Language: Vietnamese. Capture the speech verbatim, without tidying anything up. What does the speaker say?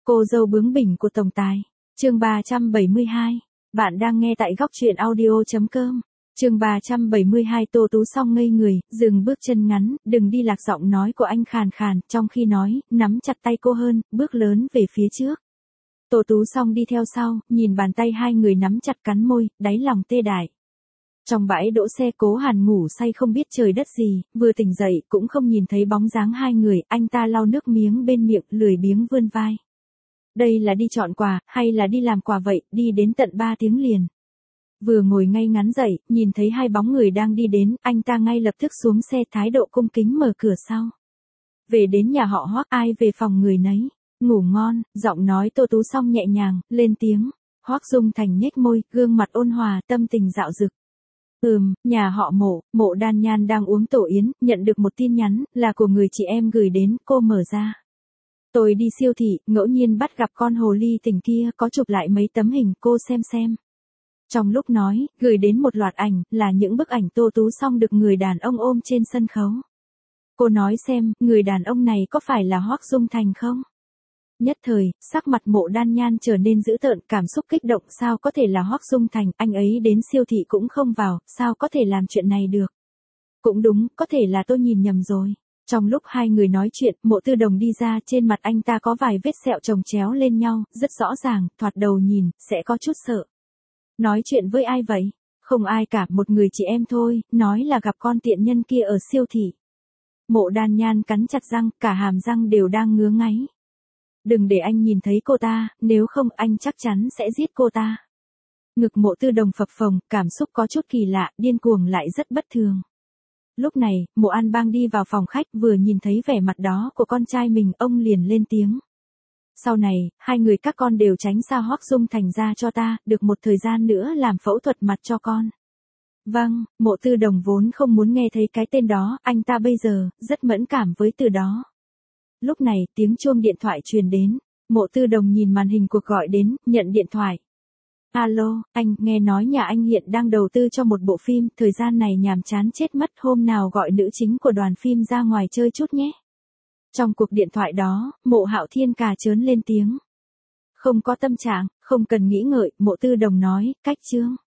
Cô dâu bướng bỉnh của tổng tài. Chương ba trăm bảy mươi hai. Bạn đang nghe tại góc truyện audio chấm com. Chương ba trăm bảy mươi hai. Tô Tú Song ngây người, dừng bước chân ngắn, đừng đi lạc giọng nói của anh khàn khàn, trong khi nói, nắm chặt tay cô hơn, bước lớn về phía trước. Tô Tú Song đi theo sau, nhìn bàn tay hai người nắm chặt cắn môi, đáy lòng tê dại. Trong bãi đỗ xe Cố Hàn ngủ say không biết trời đất gì, vừa tỉnh dậy cũng không nhìn thấy bóng dáng hai người, anh ta lau nước miếng bên miệng, lười biếng vươn vai. Đây là đi chọn quà, hay là đi làm quà vậy, đi đến tận ba tiếng liền. Vừa ngồi ngay ngắn dậy, nhìn thấy hai bóng người đang đi đến, anh ta ngay lập tức xuống xe thái độ cung kính mở cửa sau. Về đến nhà họ Hoắc, ai về phòng người nấy. Ngủ ngon, giọng nói Tô Tú Song nhẹ nhàng, lên tiếng. Hoắc Dung Thành nhếch môi, gương mặt ôn hòa, tâm tình dạo dực. Ừm, nhà họ Mộ, Mộ Đan Nhan đang uống tổ yến, nhận được một tin nhắn, là của người chị em gửi đến, cô mở ra. Tôi đi siêu thị, ngẫu nhiên bắt gặp con hồ ly tinh kia, có chụp lại mấy tấm hình, cô xem xem. Trong lúc nói, gửi đến một loạt ảnh, là những bức ảnh Tô Tú Song được người đàn ông ôm trên sân khấu. Cô nói xem, người đàn ông này có phải là Hoắc Dung Thành không? Nhất thời, sắc mặt Mộ Đan Nhan trở nên dữ tợn, cảm xúc kích động, sao có thể là Hoắc Dung Thành, anh ấy đến siêu thị cũng không vào, sao có thể làm chuyện này được? Cũng đúng, có thể là tôi nhìn nhầm rồi. Trong lúc hai người nói chuyện, Mộ Tư Đồng đi ra, trên mặt anh ta có vài vết sẹo chồng chéo lên nhau, rất rõ ràng, thoạt đầu nhìn, sẽ có chút sợ. Nói chuyện với ai vậy? Không ai cả, một người chị em thôi, nói là gặp con tiện nhân kia ở siêu thị. Mộ Đan Nhan cắn chặt răng, cả hàm răng đều đang ngứa ngáy. Đừng để anh nhìn thấy cô ta, nếu không anh chắc chắn sẽ giết cô ta. Ngực Mộ Tư Đồng phập phồng, cảm xúc có chút kỳ lạ, điên cuồng lại rất bất thường. Lúc này, Mộ An Bang đi vào phòng khách, vừa nhìn thấy vẻ mặt đó của con trai mình, ông liền lên tiếng. Sau này, hai người các con đều tránh xa Hoắc Dung Thành ra cho ta, được một thời gian nữa làm phẫu thuật mặt cho con. Vâng, Mộ Tư Đồng vốn không muốn nghe thấy cái tên đó, anh ta bây giờ, rất mẫn cảm với từ đó. Lúc này, tiếng chuông điện thoại truyền đến. Mộ Tư Đồng nhìn màn hình cuộc gọi đến, nhận điện thoại. Alo, anh, nghe nói nhà anh hiện đang đầu tư cho một bộ phim, thời gian này nhàm chán chết mất, hôm nào gọi nữ chính của đoàn phim ra ngoài chơi chút nhé. Trong cuộc điện thoại đó, Mộ Hạo Thiên cà chớn lên tiếng. Không có tâm trạng, không cần nghĩ ngợi, Mộ Tư Đồng nói, cách chương.